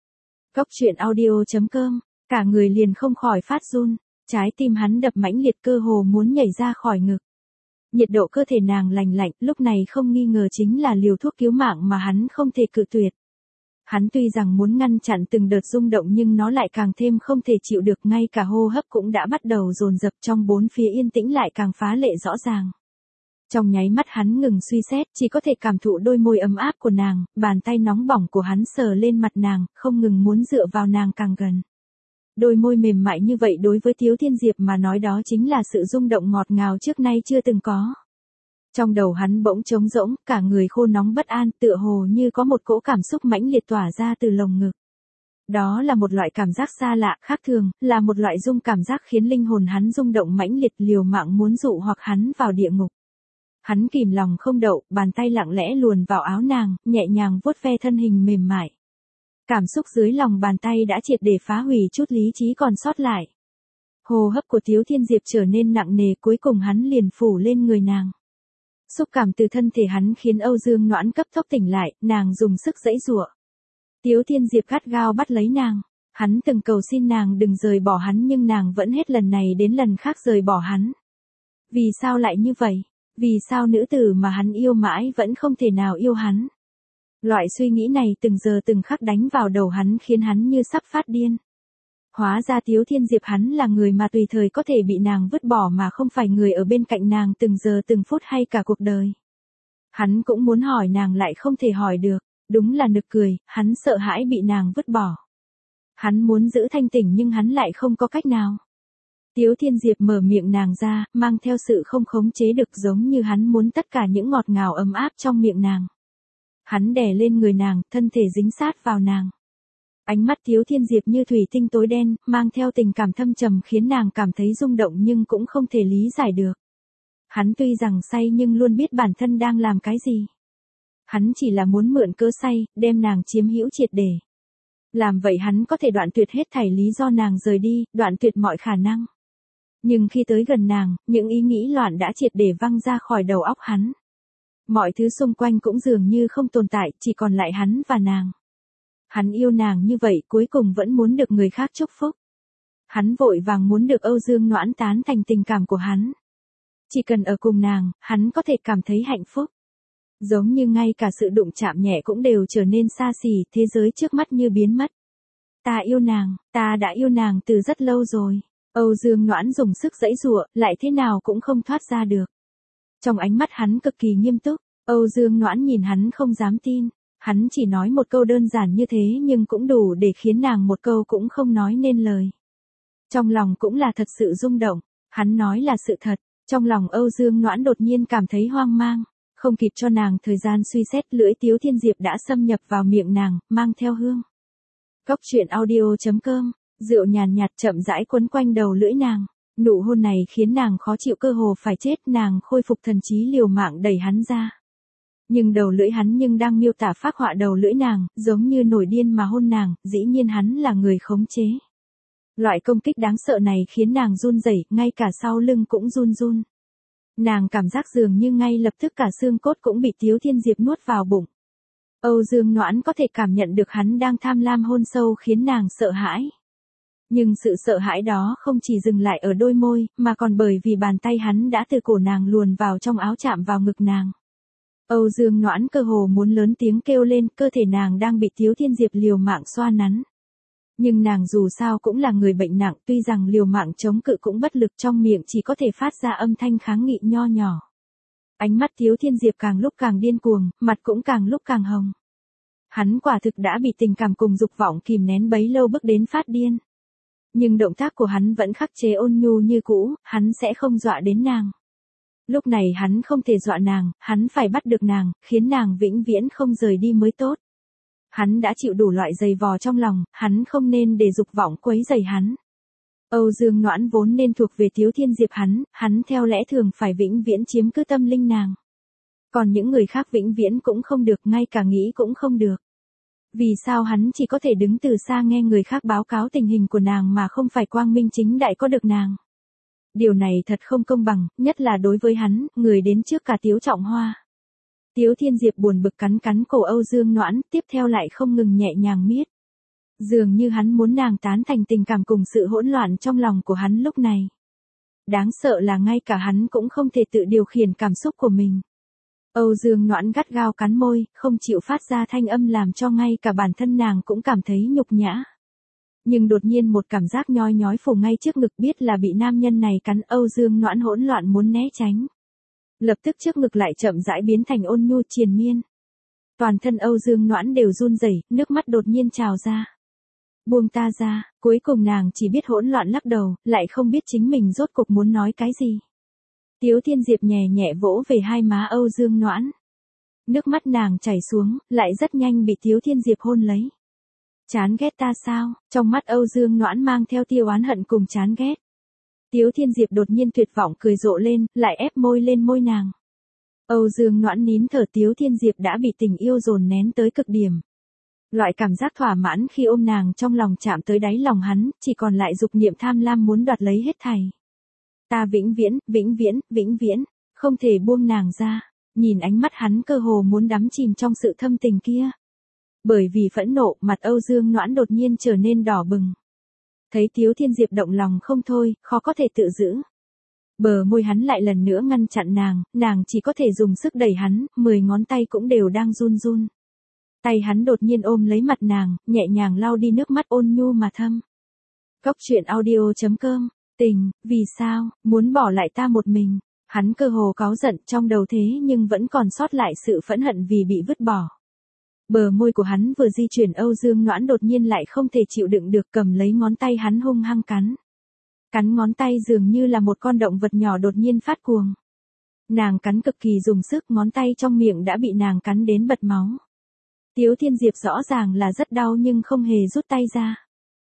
Cốc truyện audio chấm com, cả người liền không khỏi phát run, trái tim hắn đập mãnh liệt cơ hồ muốn nhảy ra khỏi ngực. Nhiệt độ cơ thể nàng lành lạnh, lúc này không nghi ngờ chính là liều thuốc cứu mạng mà hắn không thể cự tuyệt. Hắn tuy rằng muốn ngăn chặn từng đợt rung động nhưng nó lại càng thêm không thể chịu được, ngay cả hô hấp cũng đã bắt đầu dồn dập, trong bốn phía yên tĩnh lại càng phá lệ rõ ràng. Trong nháy mắt hắn ngừng suy xét, chỉ có thể cảm thụ đôi môi ấm áp của nàng, bàn tay nóng bỏng của hắn sờ lên mặt nàng, không ngừng muốn dựa vào nàng càng gần. Đôi môi mềm mại như vậy đối với Tiếu Thiên Diệp mà nói đó chính là sự rung động ngọt ngào trước nay chưa từng có. Trong đầu hắn bỗng trống rỗng, cả người khô nóng bất an, tựa hồ như có một cỗ cảm xúc mãnh liệt tỏa ra từ lồng ngực. Đó là một loại cảm giác xa lạ, khác thường, là một loại rung cảm giác khiến linh hồn hắn rung động mãnh liệt, liều mạng muốn dụ hoặc hắn vào địa ngục. Hắn kìm lòng không đậu, bàn tay lặng lẽ luồn vào áo nàng, nhẹ nhàng vuốt ve thân hình mềm mại. Cảm xúc dưới lòng bàn tay đã triệt để phá hủy chút lý trí còn sót lại. Hô hấp của Tiếu Thiên Diệp trở nên nặng nề, cuối cùng hắn liền phủ lên người nàng. Xúc cảm từ thân thể hắn khiến Âu Dương Noãn cấp tốc tỉnh lại, nàng dùng sức giãy giụa. Tiếu Thiên Diệp gắt gao bắt lấy nàng. Hắn từng cầu xin nàng đừng rời bỏ hắn nhưng nàng vẫn hết lần này đến lần khác rời bỏ hắn. Vì sao lại như vậy? Vì sao nữ tử mà hắn yêu mãi vẫn không thể nào yêu hắn? Loại suy nghĩ này từng giờ từng khắc đánh vào đầu hắn khiến hắn như sắp phát điên. Hóa ra Tiếu Thiên Diệp hắn là người mà tùy thời có thể bị nàng vứt bỏ mà không phải người ở bên cạnh nàng từng giờ từng phút hay cả cuộc đời. Hắn cũng muốn hỏi nàng lại không thể hỏi được, đúng là nực cười, hắn sợ hãi bị nàng vứt bỏ. Hắn muốn giữ thanh tỉnh nhưng hắn lại không có cách nào. Tiếu Thiên Diệp mở miệng nàng ra, mang theo sự không khống chế được giống như hắn muốn tất cả những ngọt ngào ấm áp trong miệng nàng. Hắn đè lên người nàng, thân thể dính sát vào nàng. Ánh mắt Tiếu Thiên Diệp như thủy tinh tối đen, mang theo tình cảm thâm trầm khiến nàng cảm thấy rung động nhưng cũng không thể lý giải được. Hắn tuy rằng say nhưng luôn biết bản thân đang làm cái gì. Hắn chỉ là muốn mượn cớ say, đem nàng chiếm hữu triệt để. Làm vậy hắn có thể đoạn tuyệt hết thảy lý do nàng rời đi, đoạn tuyệt mọi khả năng. Nhưng khi tới gần nàng, những ý nghĩ loạn đã triệt để văng ra khỏi đầu óc hắn. Mọi thứ xung quanh cũng dường như không tồn tại, chỉ còn lại hắn và nàng. Hắn yêu nàng như vậy cuối cùng vẫn muốn được người khác chúc phúc. Hắn vội vàng muốn được Âu Dương Noãn tán thành tình cảm của hắn. Chỉ cần ở cùng nàng, hắn có thể cảm thấy hạnh phúc. Giống như ngay cả sự đụng chạm nhẹ cũng đều trở nên xa xỉ, thế giới trước mắt như biến mất. Ta yêu nàng, ta đã yêu nàng từ rất lâu rồi. Âu Dương Noãn dùng sức giãy giụa, lại thế nào cũng không thoát ra được. Trong ánh mắt hắn cực kỳ nghiêm túc, Âu Dương Noãn nhìn hắn không dám tin. Hắn chỉ nói một câu đơn giản như thế nhưng cũng đủ để khiến nàng một câu cũng không nói nên lời. Trong lòng cũng là thật sự rung động, hắn nói là sự thật, trong lòng Âu Dương Noãn đột nhiên cảm thấy hoang mang, không kịp cho nàng thời gian suy xét lưỡi Tiếu Thiên Diệp đã xâm nhập vào miệng nàng, mang theo hương. Cốc truyện audio chấm com, rượu nhàn nhạt chậm rãi quấn quanh đầu lưỡi nàng, nụ hôn này khiến nàng khó chịu cơ hồ phải chết, nàng khôi phục thần trí liều mạng đẩy hắn ra. Nhưng đầu lưỡi hắn nhưng đang miêu tả phác họa đầu lưỡi nàng, giống như nổi điên mà hôn nàng, dĩ nhiên hắn là người khống chế. Loại công kích đáng sợ này khiến nàng run rẩy, ngay cả sau lưng cũng run run. Nàng cảm giác dường như ngay lập tức cả xương cốt cũng bị Tiếu Thiên Diệp nuốt vào bụng. Âu Dương Noãn có thể cảm nhận được hắn đang tham lam hôn sâu khiến nàng sợ hãi. Nhưng sự sợ hãi đó không chỉ dừng lại ở đôi môi, mà còn bởi vì bàn tay hắn đã từ cổ nàng luồn vào trong áo chạm vào ngực nàng. Âu Dương Noãn cơ hồ muốn lớn tiếng kêu lên, cơ thể nàng đang bị Tiếu Thiên Diệp liều mạng xoa nắn. Nhưng nàng dù sao cũng là người bệnh nặng, tuy rằng liều mạng chống cự cũng bất lực, trong miệng chỉ có thể phát ra âm thanh kháng nghị nho nhỏ. Ánh mắt Tiếu Thiên Diệp càng lúc càng điên cuồng, mặt cũng càng lúc càng hồng. Hắn quả thực đã bị tình cảm cùng dục vọng kìm nén bấy lâu bước đến phát điên. Nhưng động tác của hắn vẫn khắc chế ôn nhu như cũ, hắn sẽ không dọa đến nàng. Lúc này hắn không thể dọa nàng, hắn phải bắt được nàng, khiến nàng vĩnh viễn không rời đi mới tốt. Hắn đã chịu đủ loại giày vò trong lòng, hắn không nên để dục vọng quấy rầy hắn. Âu Dương Noãn vốn nên thuộc về Tiếu Thiên Diệp hắn, hắn theo lẽ thường phải vĩnh viễn chiếm cứ tâm linh nàng. Còn những người khác vĩnh viễn cũng không được, ngay cả nghĩ cũng không được. Vì sao hắn chỉ có thể đứng từ xa nghe người khác báo cáo tình hình của nàng mà không phải quang minh chính đại có được nàng? Điều này thật không công bằng, nhất là đối với hắn, người đến trước cả Tiếu Trọng Hoa. Tiếu Thiên Diệp buồn bực cắn cắn cổ Âu Dương Noãn, tiếp theo lại không ngừng nhẹ nhàng miết. Dường như hắn muốn nàng tán thành tình cảm cùng sự hỗn loạn trong lòng của hắn lúc này. Đáng sợ là ngay cả hắn cũng không thể tự điều khiển cảm xúc của mình. Âu Dương Noãn gắt gao cắn môi, không chịu phát ra thanh âm làm cho ngay cả bản thân nàng cũng cảm thấy nhục nhã. Nhưng đột nhiên một cảm giác nhói nhói phủ ngay trước ngực, biết là bị nam nhân này cắn. Âu Dương Noãn hỗn loạn muốn né tránh. Lập tức trước ngực lại chậm rãi biến thành ôn nhu triền miên. Toàn thân Âu Dương Noãn đều run rẩy, nước mắt đột nhiên trào ra. Buông ta ra, cuối cùng nàng chỉ biết hỗn loạn lắc đầu, lại không biết chính mình rốt cuộc muốn nói cái gì. Tiếu Thiên Diệp nhẹ nhẹ vỗ về hai má Âu Dương Noãn. Nước mắt nàng chảy xuống, lại rất nhanh bị Tiếu Thiên Diệp hôn lấy. Chán ghét ta sao? Trong mắt Âu Dương Noãn mang theo tia oán hận cùng chán ghét. Tiếu Thiên Diệp đột nhiên tuyệt vọng cười rộ lên, lại ép môi lên môi nàng. Âu Dương Noãn nín thở, Tiếu Thiên Diệp đã bị tình yêu dồn nén tới cực điểm. Loại cảm giác thỏa mãn khi ôm nàng trong lòng chạm tới đáy lòng hắn, chỉ còn lại dục niệm tham lam muốn đoạt lấy hết thảy. Ta vĩnh viễn, vĩnh viễn, vĩnh viễn, không thể buông nàng ra. Nhìn ánh mắt hắn cơ hồ muốn đắm chìm trong sự thâm tình kia. Bởi vì phẫn nộ, mặt Âu Dương Noãn đột nhiên trở nên đỏ bừng. Thấy Tiếu Thiên Diệp động lòng không thôi, khó có thể tự giữ. Bờ môi hắn lại lần nữa ngăn chặn nàng, nàng chỉ có thể dùng sức đẩy hắn, mười ngón tay cũng đều đang run run. Tay hắn đột nhiên ôm lấy mặt nàng, nhẹ nhàng lau đi nước mắt ôn nhu mà thâm. Cốc truyện audio chấm com. Tình, vì sao, muốn bỏ lại ta một mình. Hắn cơ hồ cáu giận trong đầu thế nhưng vẫn còn sót lại sự phẫn hận vì bị vứt bỏ. Bờ môi của hắn vừa di chuyển, Âu Dương Noãn đột nhiên lại không thể chịu đựng được, cầm lấy ngón tay hắn hung hăng cắn. Cắn ngón tay dường như là một con động vật nhỏ đột nhiên phát cuồng. Nàng cắn cực kỳ dùng sức, ngón tay trong miệng đã bị nàng cắn đến bật máu. Tiếu Thiên Diệp rõ ràng là rất đau nhưng không hề rút tay ra.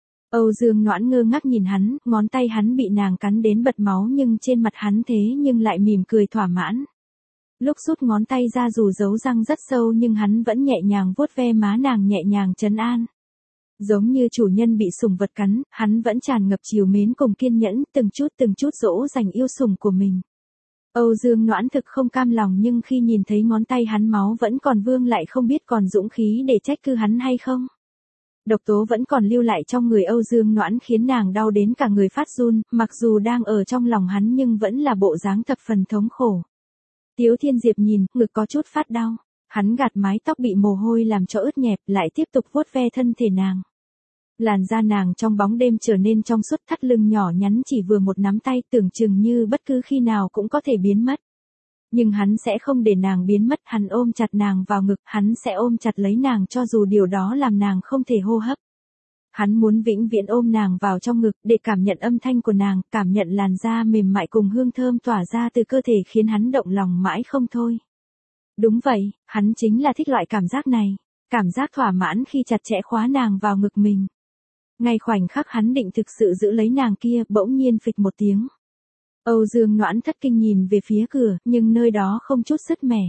Âu Dương Noãn ngơ ngác nhìn hắn, ngón tay hắn bị nàng cắn đến bật máu nhưng trên mặt hắn thế nhưng lại mỉm cười thỏa mãn. Lúc rút ngón tay ra dù dấu răng rất sâu nhưng hắn vẫn nhẹ nhàng vuốt ve má nàng, nhẹ nhàng trấn an. Giống như chủ nhân bị sủng vật cắn, hắn vẫn tràn ngập trìu mến cùng kiên nhẫn, từng chút từng chút dỗ dành yêu sủng của mình. Âu Dương Noãn thực không cam lòng nhưng khi nhìn thấy ngón tay hắn máu vẫn còn vương lại không biết còn dũng khí để trách cứ hắn hay không. Độc tố vẫn còn lưu lại trong người Âu Dương Noãn khiến nàng đau đến cả người phát run, mặc dù đang ở trong lòng hắn nhưng vẫn là bộ dáng thập phần thống khổ. Tiếu Thiên Diệp nhìn, ngực có chút phát đau. Hắn gạt mái tóc bị mồ hôi làm cho ướt nhẹp, lại tiếp tục vuốt ve thân thể nàng. Làn da nàng trong bóng đêm trở nên trong suốt, thắt lưng nhỏ nhắn chỉ vừa một nắm tay, tưởng chừng như bất cứ khi nào cũng có thể biến mất. Nhưng hắn sẽ không để nàng biến mất, hắn ôm chặt nàng vào ngực, hắn sẽ ôm chặt lấy nàng cho dù điều đó làm nàng không thể hô hấp. Hắn muốn vĩnh viễn ôm nàng vào trong ngực để cảm nhận âm thanh của nàng, cảm nhận làn da mềm mại cùng hương thơm tỏa ra từ cơ thể khiến hắn động lòng mãi không thôi. Đúng vậy, hắn chính là thích loại cảm giác này, cảm giác thỏa mãn khi chặt chẽ khóa nàng vào ngực mình. Ngay khoảnh khắc hắn định thực sự giữ lấy nàng kia, bỗng nhiên phịch một tiếng. Âu Dương Noãn thất kinh nhìn về phía cửa, nhưng nơi đó không chút sứt mẻ.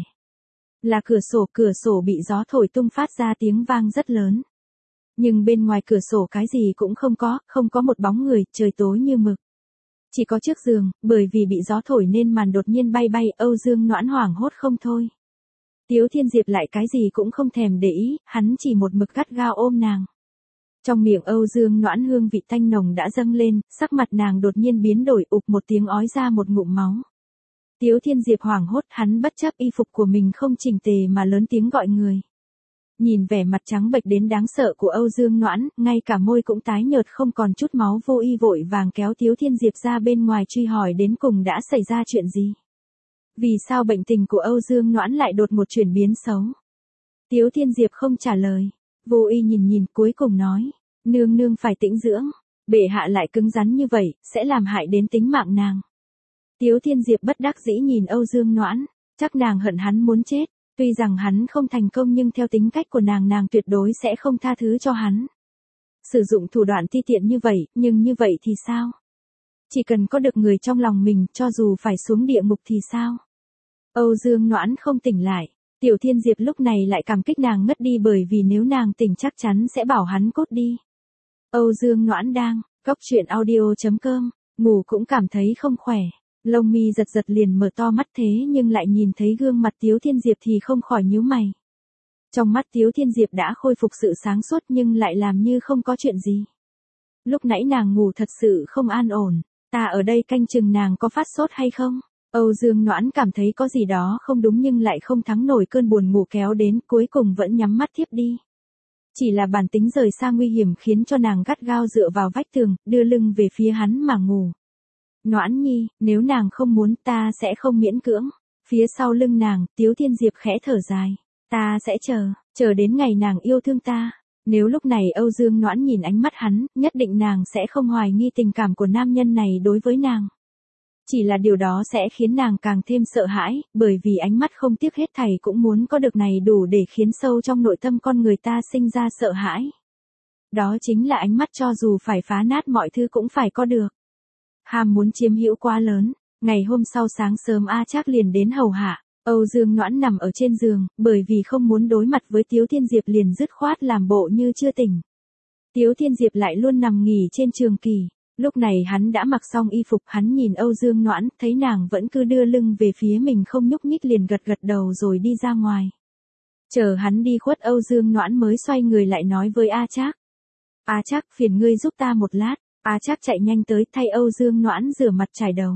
Là cửa sổ, cửa sổ bị gió thổi tung phát ra tiếng vang rất lớn. Nhưng bên ngoài cửa sổ cái gì cũng không có, không có một bóng người, trời tối như mực. Chỉ có chiếc giường, bởi vì bị gió thổi nên màn đột nhiên bay bay, Âu Dương Noãn hoảng hốt không thôi. Tiếu Thiên Diệp lại cái gì cũng không thèm để ý, hắn chỉ một mực gắt gao ôm nàng. Trong miệng Âu Dương Noãn hương vị tanh nồng đã dâng lên, sắc mặt nàng đột nhiên biến đổi, ụp một tiếng ói ra một ngụm máu. Tiếu Thiên Diệp hoảng hốt, hắn bất chấp y phục của mình không chỉnh tề mà lớn tiếng gọi người. Nhìn vẻ mặt trắng bệch đến đáng sợ của Âu Dương Noãn, ngay cả môi cũng tái nhợt không còn chút máu, vô y vội vàng kéo Tiếu Thiên Diệp ra bên ngoài truy hỏi đến cùng đã xảy ra chuyện gì. Vì sao bệnh tình của Âu Dương Noãn lại đột một chuyển biến xấu? Tiếu Thiên Diệp không trả lời. Vô y nhìn nhìn cuối cùng nói, nương nương phải tĩnh dưỡng, bệ hạ lại cứng rắn như vậy, sẽ làm hại đến tính mạng nàng. Tiếu Thiên Diệp bất đắc dĩ nhìn Âu Dương Noãn, chắc nàng hận hắn muốn chết, tuy rằng hắn không thành công nhưng theo tính cách của nàng nàng tuyệt đối sẽ không tha thứ cho hắn. Sử dụng thủ đoạn ti tiện như vậy, nhưng như vậy thì sao? Chỉ cần có được người trong lòng mình, cho dù phải xuống địa ngục thì sao? Âu Dương Noãn không tỉnh lại. Tiểu Thiên Diệp lúc này lại cảm kích nàng ngất đi bởi vì nếu nàng tỉnh chắc chắn sẽ bảo hắn cốt đi. Âu Dương Noãn đang, cốc truyện audio chấm com, ngủ cũng cảm thấy không khỏe. Lông mi giật giật liền mở to mắt thế nhưng lại nhìn thấy gương mặt Tiếu Thiên Diệp thì không khỏi nhíu mày. Trong mắt Tiếu Thiên Diệp đã khôi phục sự sáng suốt nhưng lại làm như không có chuyện gì. Lúc nãy nàng ngủ thật sự không an ổn, ta ở đây canh chừng nàng có phát sốt hay không? Âu Dương Noãn cảm thấy có gì đó không đúng nhưng lại không thắng nổi cơn buồn ngủ kéo đến, cuối cùng vẫn nhắm mắt thiếp đi. Chỉ là bản tính rời xa nguy hiểm khiến cho nàng gắt gao dựa vào vách tường, đưa lưng về phía hắn mà ngủ. Noãn nhi, nếu nàng không muốn ta sẽ không miễn cưỡng. Phía sau lưng nàng, Tiếu Thiên Diệp khẽ thở dài. Ta sẽ chờ, chờ đến ngày nàng yêu thương ta. Nếu lúc này Âu Dương Noãn nhìn ánh mắt hắn, nhất định nàng sẽ không hoài nghi tình cảm của nam nhân này đối với nàng. Chỉ là điều đó sẽ khiến nàng càng thêm sợ hãi, bởi vì ánh mắt không tiếc hết thảy cũng muốn có được này đủ để khiến sâu trong nội tâm con người ta sinh ra sợ hãi. Đó chính là ánh mắt cho dù phải phá nát mọi thứ cũng phải có được. Ham muốn chiếm hữu quá lớn, ngày hôm sau sáng sớm A Trác liền đến hầu hạ, Âu Dương Noãn nằm ở trên giường, bởi vì không muốn đối mặt với Tiếu Thiên Diệp liền dứt khoát làm bộ như chưa tỉnh. Tiếu Thiên Diệp lại luôn nằm nghỉ trên trường kỳ. Lúc này hắn đã mặc xong y phục, hắn nhìn Âu Dương Noãn, thấy nàng vẫn cứ đưa lưng về phía mình không nhúc nhích liền gật gật đầu rồi đi ra ngoài. Chờ hắn đi khuất Âu Dương Noãn mới xoay người lại nói với A Trác. A Trác, phiền ngươi giúp ta một lát. A Trác chạy nhanh tới thay Âu Dương Noãn rửa mặt chải đầu.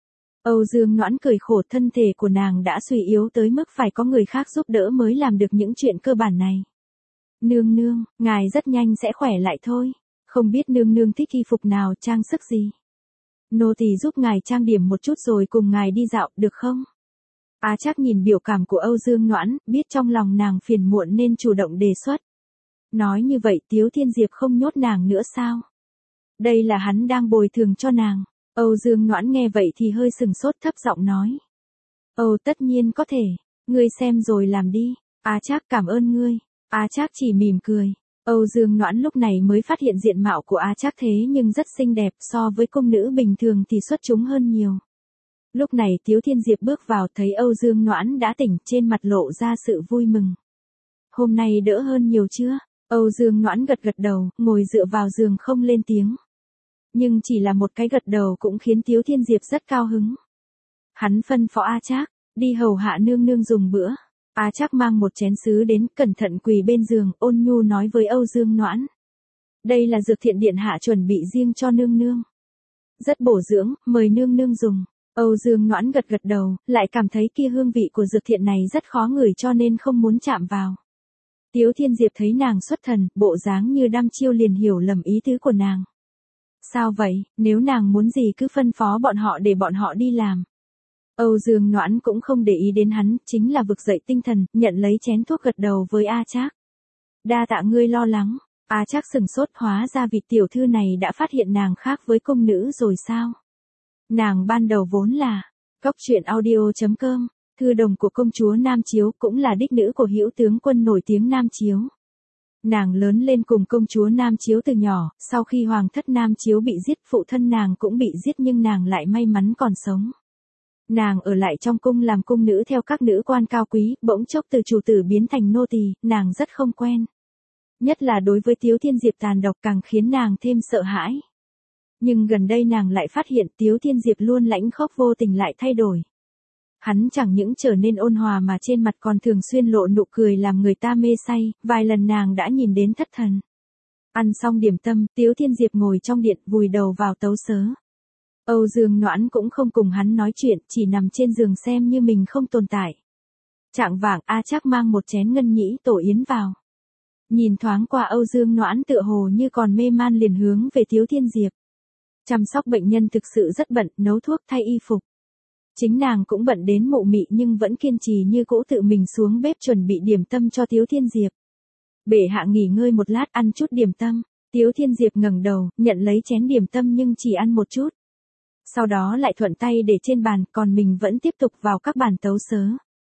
Âu Dương Noãn cười khổ, thân thể của nàng đã suy yếu tới mức phải có người khác giúp đỡ mới làm được những chuyện cơ bản này. Nương nương, ngài rất nhanh sẽ khỏe lại thôi. Không biết nương nương thích y phục nào, trang sức gì? Nô tỳ giúp ngài trang điểm một chút rồi cùng ngài đi dạo, được không? Á Trác nhìn biểu cảm của Âu Dương Noãn, biết trong lòng nàng phiền muộn nên chủ động đề xuất. Nói như vậy Tiếu Thiên Diệp không nhốt nàng nữa sao? Đây là hắn đang bồi thường cho nàng. Âu Dương Noãn nghe vậy thì hơi sừng sốt, thấp giọng nói. Âu tất nhiên có thể, ngươi xem rồi làm đi. Á Trác cảm ơn ngươi. Á Trác chỉ mỉm cười. Âu Dương Noãn lúc này mới phát hiện diện mạo của Á Trác thế nhưng rất xinh đẹp, so với công nữ bình thường thì xuất chúng hơn nhiều. Lúc này Tiếu Thiên Diệp bước vào thấy Âu Dương Noãn đã tỉnh, trên mặt lộ ra sự vui mừng. Hôm nay đỡ hơn nhiều chưa? Âu Dương Noãn gật gật đầu, ngồi dựa vào giường không lên tiếng. Nhưng chỉ là một cái gật đầu cũng khiến Tiếu Thiên Diệp rất cao hứng. Hắn phân phó Á Trác, đi hầu hạ nương nương dùng bữa. Á Trác mang một chén sứ đến, cẩn thận quỳ bên giường, ôn nhu nói với Âu Dương Noãn. Đây là dược thiện điện hạ chuẩn bị riêng cho nương nương. Rất bổ dưỡng, mời nương nương dùng. Âu Dương Noãn gật gật đầu, lại cảm thấy kia hương vị của dược thiện này rất khó ngửi cho nên không muốn chạm vào. Tiếu Thiên Diệp thấy nàng xuất thần, bộ dáng như đăm chiêu liền hiểu lầm ý tứ của nàng. Sao vậy, nếu nàng muốn gì cứ phân phó bọn họ để bọn họ đi làm. Âu Dương Noãn cũng không để ý đến hắn, chính là vực dậy tinh thần, nhận lấy chén thuốc gật đầu với A Trác. Đa tạ ngươi lo lắng. A Trác sừng sốt, hóa ra vị tiểu thư này đã phát hiện nàng khác với công nữ rồi sao? Nàng ban đầu vốn là cóc truyện audio chấm com, thư đồng của công chúa Nam Chiếu, cũng là đích nữ của hữu tướng quân nổi tiếng Nam Chiếu. Nàng lớn lên cùng công chúa Nam Chiếu từ nhỏ, sau khi hoàng thất Nam Chiếu bị giết, phụ thân nàng cũng bị giết nhưng nàng lại may mắn còn sống. Nàng ở lại trong cung làm cung nữ theo các nữ quan cao quý, bỗng chốc từ chủ tử biến thành nô tỳ, nàng rất không quen. Nhất là đối với Tiếu Thiên Diệp tàn độc càng khiến nàng thêm sợ hãi. Nhưng gần đây nàng lại phát hiện Tiếu Thiên Diệp luôn lãnh khốc vô tình lại thay đổi. Hắn chẳng những trở nên ôn hòa mà trên mặt còn thường xuyên lộ nụ cười làm người ta mê say, vài lần nàng đã nhìn đến thất thần. Ăn xong điểm tâm, Tiếu Thiên Diệp ngồi trong điện vùi đầu vào tấu sớ. Âu Dương Noãn cũng không cùng hắn nói chuyện, chỉ nằm trên giường xem như mình không tồn tại. Chạng vạng A Trác mang một chén ngân nhĩ tổ yến vào. Nhìn thoáng qua Âu Dương Noãn tựa hồ như còn mê man liền hướng về Tiếu Thiên Diệp. Chăm sóc bệnh nhân thực sự rất bận, nấu thuốc thay y phục. Chính nàng cũng bận đến mụ mị nhưng vẫn kiên trì như cũ tự mình xuống bếp chuẩn bị điểm tâm cho Tiếu Thiên Diệp. Bệ hạ nghỉ ngơi một lát ăn chút điểm tâm. Tiếu Thiên Diệp ngẩng đầu, nhận lấy chén điểm tâm nhưng chỉ ăn một chút. Sau đó lại thuận tay để trên bàn, còn mình vẫn tiếp tục vào các bàn tấu sớ.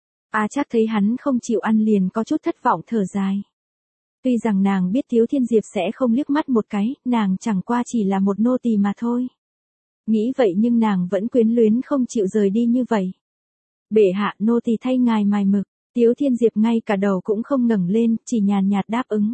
A Trác thấy hắn không chịu ăn liền có chút thất vọng thở dài. Tuy rằng nàng biết Tiếu Thiên Diệp sẽ không liếc mắt một cái, nàng chẳng qua chỉ là một nô tỳ mà thôi. Nghĩ vậy nhưng nàng vẫn quyến luyến không chịu rời đi như vậy. Bệ hạ, nô tỳ thay ngài mài mực. Tiếu Thiên Diệp ngay cả đầu cũng không ngẩng lên, chỉ nhàn nhạt đáp ứng.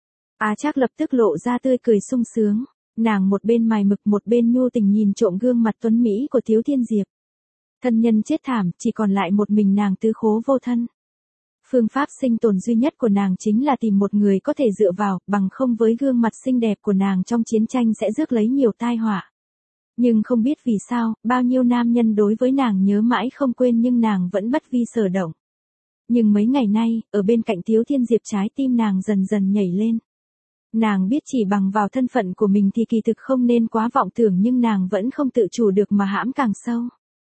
A Trác lập tức lộ ra tươi cười sung sướng. Nàng một bên mài mực một bên nhu tình nhìn trộm gương mặt tuấn mỹ của Tiếu Thiên Diệp. Thân nhân chết thảm, chỉ còn lại một mình nàng tứ khố vô thân. Phương pháp sinh tồn duy nhất của nàng chính là tìm một người có thể dựa vào, bằng không với gương mặt xinh đẹp của nàng trong chiến tranh sẽ rước lấy nhiều tai họa. Nhưng không biết vì sao, bao nhiêu nam nhân đối với nàng nhớ mãi không quên nhưng nàng vẫn bất vi sở động. Nhưng mấy ngày nay, ở bên cạnh Tiếu Thiên Diệp trái tim nàng dần dần nhảy lên. Nàng biết chỉ bằng vào thân phận của mình thì kỳ thực không nên quá vọng tưởng nhưng nàng vẫn không tự chủ được mà hãm càng sâu.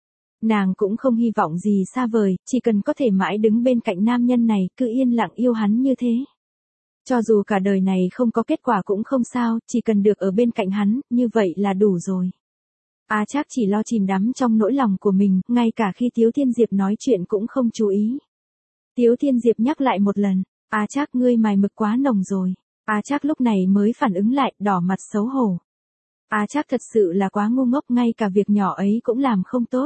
Nàng cũng không hy vọng gì xa vời, chỉ cần có thể mãi đứng bên cạnh nam nhân này, cứ yên lặng yêu hắn như thế. Cho dù cả đời này không có kết quả cũng không sao, chỉ cần được ở bên cạnh hắn, như vậy là đủ rồi. A Trác chỉ lo chìm đắm trong nỗi lòng của mình, ngay cả khi Tiếu Thiên Diệp nói chuyện cũng không chú ý. Tiếu Thiên Diệp nhắc lại một lần, A Trác ngươi mài mực quá nồng rồi. A Trác lúc này mới phản ứng lại, đỏ mặt xấu hổ. A Trác thật sự là quá ngu ngốc, ngay cả việc nhỏ ấy cũng làm không tốt.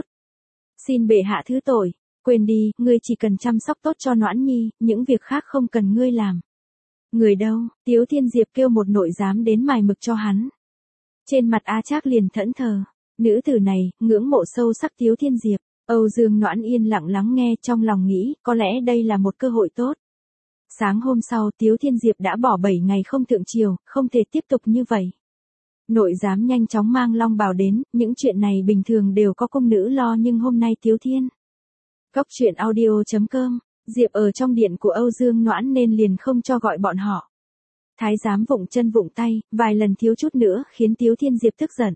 Xin bệ hạ thứ tội, quên đi, ngươi chỉ cần chăm sóc tốt cho Noãn Nhi, những việc khác không cần ngươi làm. Người đâu? Tiếu Thiên Diệp kêu một nội giám đến mài mực cho hắn. Trên mặt A Trác liền thẫn thờ. Nữ tử này, ngưỡng mộ sâu sắc Tiếu Thiên Diệp. Âu Dương Noãn yên lặng lắng nghe, trong lòng nghĩ, có lẽ đây là một cơ hội tốt. Sáng hôm sau Tiếu Thiên Diệp đã bỏ bảy ngày không thượng triều, không thể tiếp tục như vậy. Nội giám nhanh chóng mang long bào đến, những chuyện này bình thường đều có cung nữ lo nhưng hôm nay Tiếu Thiên. Cóc truyện audio chấm com, Diệp ở trong điện của Âu Dương Noãn nên liền không cho gọi bọn họ. Thái giám vụng chân vụng tay, vài lần thiếu chút nữa khiến Tiếu Thiên Diệp tức giận.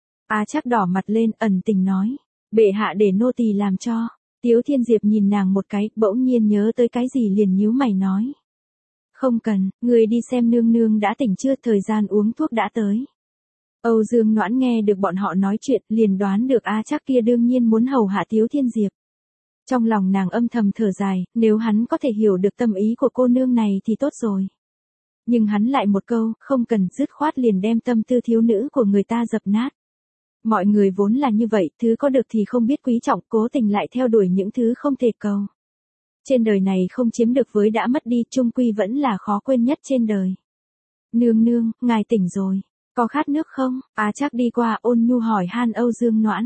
A Trác đỏ mặt lên, ẩn tình nói, bệ hạ để nô tỳ làm cho. Tiếu Thiên Diệp nhìn nàng một cái, bỗng nhiên nhớ tới cái gì liền nhíu mày nói. Không cần, người đi xem nương nương đã tỉnh chưa, thời gian uống thuốc đã tới. Âu Dương Noãn nghe được bọn họ nói chuyện, liền đoán được A Trác kia đương nhiên muốn hầu hạ Tiếu Thiên Diệp. Trong lòng nàng âm thầm thở dài, nếu hắn có thể hiểu được tâm ý của cô nương này thì tốt rồi. Nhưng hắn lại một câu, không cần, dứt khoát liền đem tâm tư thiếu nữ của người ta dập nát. Mọi người vốn là như vậy, thứ có được thì không biết quý trọng, cố tình lại theo đuổi những thứ không thể cầu. Trên đời này không chiếm được với đã mất đi, chung quy vẫn là khó quên nhất trên đời. Nương nương, ngài tỉnh rồi, có khát nước không? A Trác đi qua ôn nhu hỏi han Âu Dương Noãn.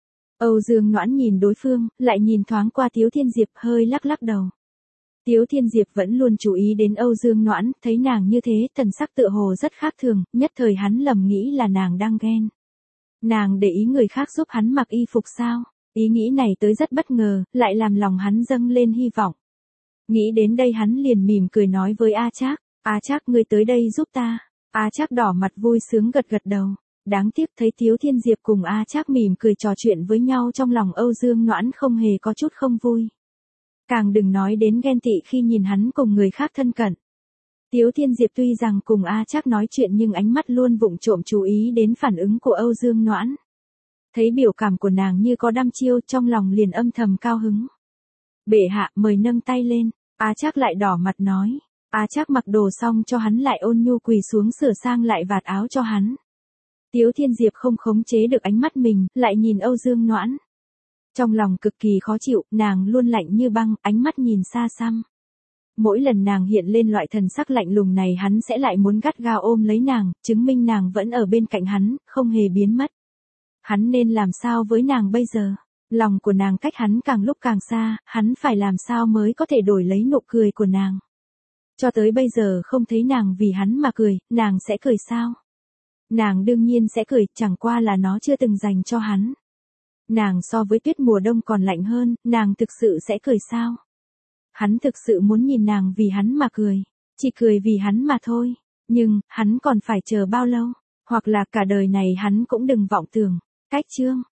Âu Dương Noãn nhìn đối phương, lại nhìn thoáng qua Tiếu Thiên Diệp, hơi lắc lắc đầu. Tiếu Thiên Diệp vẫn luôn chú ý đến Âu Dương Noãn, thấy nàng như thế, thần sắc tựa hồ rất khác thường, nhất thời hắn lầm nghĩ là nàng đang ghen. Nàng để ý người khác giúp hắn mặc y phục sao? Ý nghĩ này tới rất bất ngờ, lại làm lòng hắn dâng lên hy vọng. Nghĩ đến đây hắn liền mỉm cười nói với A Trác, A Trác ngươi tới đây giúp ta. A Trác đỏ mặt vui sướng gật gật đầu. Đáng tiếc thấy Tiếu Thiên Diệp cùng A Trác mỉm cười trò chuyện với nhau, trong lòng Âu Dương Noãn không hề có chút không vui. Càng đừng nói đến ghen tị khi nhìn hắn cùng người khác thân cận. Tiếu Thiên Diệp tuy rằng cùng A Trác nói chuyện nhưng ánh mắt luôn vụng trộm chú ý đến phản ứng của Âu Dương Noãn. Thấy biểu cảm của nàng như có đăm chiêu, trong lòng liền âm thầm cao hứng. Bệ hạ, mời nâng tay lên. A Trác lại đỏ mặt nói. A Trác mặc đồ xong cho hắn, lại ôn nhu quỳ xuống sửa sang lại vạt áo cho hắn. Tiếu Thiên Diệp không khống chế được ánh mắt mình, lại nhìn Âu Dương Noãn. Trong lòng cực kỳ khó chịu, nàng luôn lạnh như băng, ánh mắt nhìn xa xăm. Mỗi lần nàng hiện lên loại thần sắc lạnh lùng này, hắn sẽ lại muốn gắt gao ôm lấy nàng, chứng minh nàng vẫn ở bên cạnh hắn, không hề biến mất. Hắn nên làm sao với nàng bây giờ? Lòng của nàng cách hắn càng lúc càng xa, hắn phải làm sao mới có thể đổi lấy nụ cười của nàng? Cho tới bây giờ không thấy nàng vì hắn mà cười, nàng sẽ cười sao? Nàng đương nhiên sẽ cười, chẳng qua là nó chưa từng dành cho hắn. Nàng so với tuyết mùa đông còn lạnh hơn, nàng thực sự sẽ cười sao? Hắn thực sự muốn nhìn nàng vì hắn mà cười, chỉ cười vì hắn mà thôi. Nhưng, hắn còn phải chờ bao lâu? Hoặc là cả đời này hắn cũng đừng vọng tưởng. Cách chương